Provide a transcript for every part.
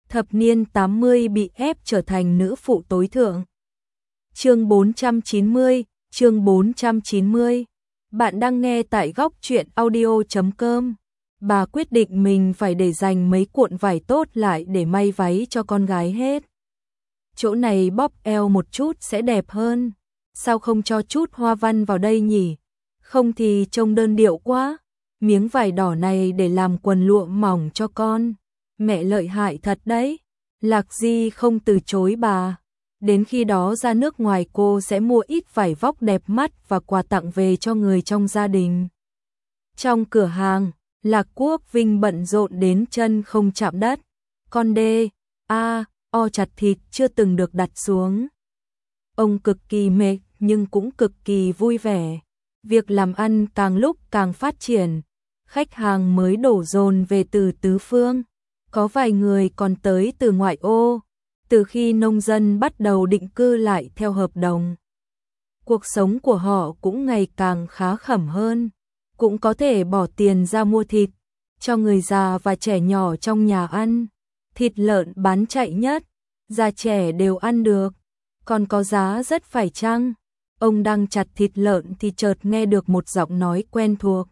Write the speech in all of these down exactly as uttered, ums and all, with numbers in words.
thập niên tám mươi bị ép trở thành nữ phụ tối thượng. Chương bốn trăm chín mươi, chương bốn trăm chín mươi. Bạn đang nghe tại góc truyện audio chấm com. Bà quyết định mình phải để dành mấy cuộn vải tốt lại để may váy cho con gái hết. Chỗ này bóp eo một chút sẽ đẹp hơn. Sao không cho chút hoa văn vào đây nhỉ? Không thì trông đơn điệu quá. Miếng vải đỏ này để làm quần lụa mỏng cho con. Mẹ lợi hại thật đấy. Lạc Di không từ chối bà. Đến khi đó ra nước ngoài cô sẽ mua ít vải vóc đẹp mắt và quà tặng về cho người trong gia đình. Trong cửa hàng, Lạc Quốc Vinh bận rộn đến chân không chạm đất. Con đê, a, o chặt thịt chưa từng được đặt xuống. Ông cực kỳ mệt nhưng cũng cực kỳ vui vẻ. Việc làm ăn càng lúc càng phát triển. Khách hàng mới đổ dồn về từ tứ phương. Có vài người còn tới từ ngoại ô. Từ khi nông dân bắt đầu định cư lại theo hợp đồng, cuộc sống của họ cũng ngày càng khá khẩm hơn, cũng có thể bỏ tiền ra mua thịt cho người già và trẻ nhỏ trong nhà ăn. Thịt lợn bán chạy nhất, già trẻ đều ăn được, còn có giá rất phải chăng. Ông đang chặt thịt lợn thì chợt nghe được một giọng nói quen thuộc.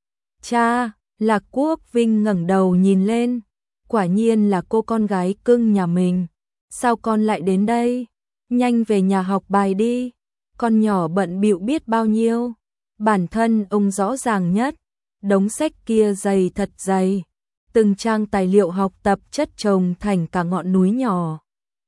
Cha, Lạc Quốc Vinh ngẩng đầu nhìn lên, quả nhiên là cô con gái cưng nhà mình. Sao con lại đến đây? Nhanh về nhà học bài đi. Con nhỏ bận bịu biết bao nhiêu. Bản thân ông rõ ràng nhất. Đống sách kia dày thật dày. Từng trang tài liệu học tập chất chồng thành cả ngọn núi nhỏ.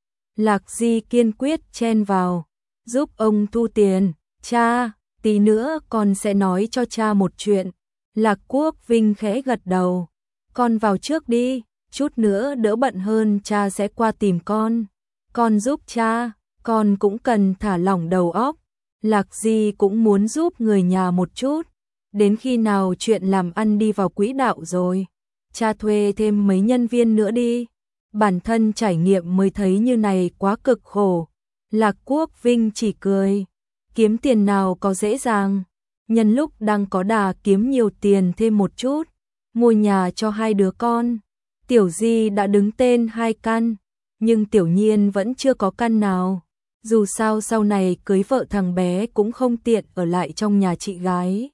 Lạc Di kiên quyết chen vào. Giúp ông thu tiền. Cha, tí nữa con sẽ nói cho cha một chuyện. Lạc Quốc Vinh khẽ gật đầu. Con vào trước đi. Chút nữa đỡ bận hơn cha sẽ qua tìm con. Con giúp cha, con cũng cần thả lỏng đầu óc. Lạc Di cũng muốn giúp người nhà một chút. Đến khi nào chuyện làm ăn đi vào quỹ đạo rồi, cha thuê thêm mấy nhân viên nữa đi. Bản thân trải nghiệm mới thấy như này quá cực khổ. Lạc Quốc Vinh chỉ cười. Kiếm tiền nào có dễ dàng. Nhân lúc đang có đà kiếm nhiều tiền thêm một chút, mua nhà cho hai đứa con. Tiểu Di đã đứng tên hai căn, nhưng Tiểu Nhiên vẫn chưa có căn nào. Dù sao sau này cưới vợ thằng bé cũng không tiện ở lại trong nhà chị gái.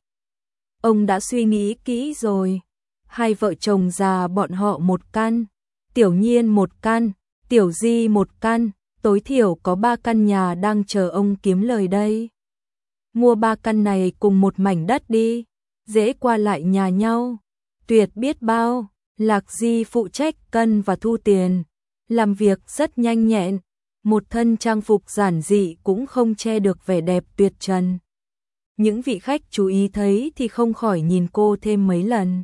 Ông đã suy nghĩ kỹ rồi. Hai vợ chồng già bọn họ một căn, Tiểu Nhiên một căn, Tiểu Di một căn, tối thiểu có ba căn nhà đang chờ ông kiếm lời đây. Mua ba căn này cùng một mảnh đất đi, dễ qua lại nhà nhau, tuyệt biết bao. Lạc Di phụ trách cân và thu tiền, làm việc rất nhanh nhẹn, một thân trang phục giản dị cũng không che được vẻ đẹp tuyệt trần. Những vị khách chú ý thấy thì không khỏi nhìn cô thêm mấy lần.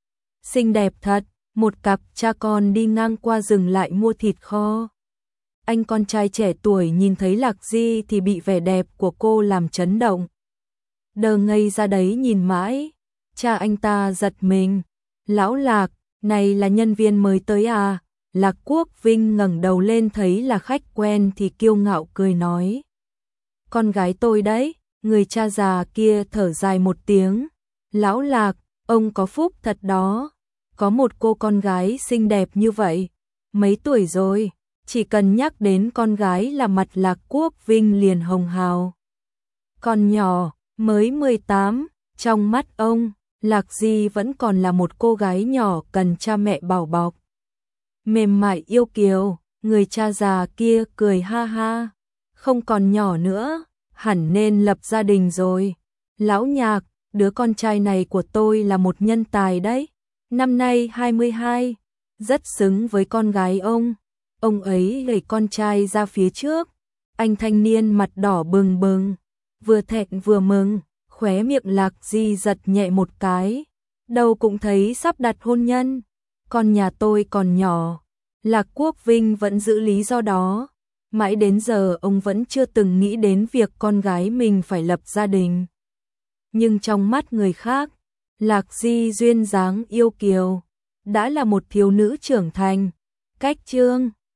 Xinh đẹp thật, một cặp cha con đi ngang qua dừng lại mua thịt kho. Anh con trai trẻ tuổi nhìn thấy Lạc Di thì bị vẻ đẹp của cô làm chấn động. Đờ ngây ra đấy nhìn mãi, cha anh ta giật mình. Lão Lạc, này là nhân viên mới tới à? Lạc Quốc Vinh ngẩng đầu lên thấy là khách quen thì kiêu ngạo cười nói. Con gái tôi đấy. Người cha già kia thở dài một tiếng. Lão Lạc, ông có phúc thật đó. Có một cô con gái xinh đẹp như vậy. Mấy tuổi rồi? Chỉ cần nhắc đến con gái là mặt Lạc Quốc Vinh liền hồng hào. Con nhỏ, mới mười tám, trong mắt ông, Lạc Di vẫn còn là một cô gái nhỏ cần cha mẹ bảo bọc. Mềm mại yêu kiều, người cha già kia cười ha ha. Không còn nhỏ nữa, hẳn nên lập gia đình rồi. Lão Nhạc, đứa con trai này của tôi là một nhân tài đấy. Năm nay hai mươi hai, rất xứng với con gái ông. Ông ấy đẩy con trai ra phía trước. Anh thanh niên mặt đỏ bừng bừng, vừa thẹn vừa mừng. Khóe miệng Lạc Di giật nhẹ một cái. Đâu cũng thấy sắp đặt hôn nhân. Con nhà tôi còn nhỏ. Lạc Quốc Vinh vẫn giữ lý do đó. Mãi đến giờ ông vẫn chưa từng nghĩ đến việc con gái mình phải lập gia đình. Nhưng trong mắt người khác, Lạc Di duyên dáng yêu kiều, đã là một thiếu nữ trưởng thành. Cách chương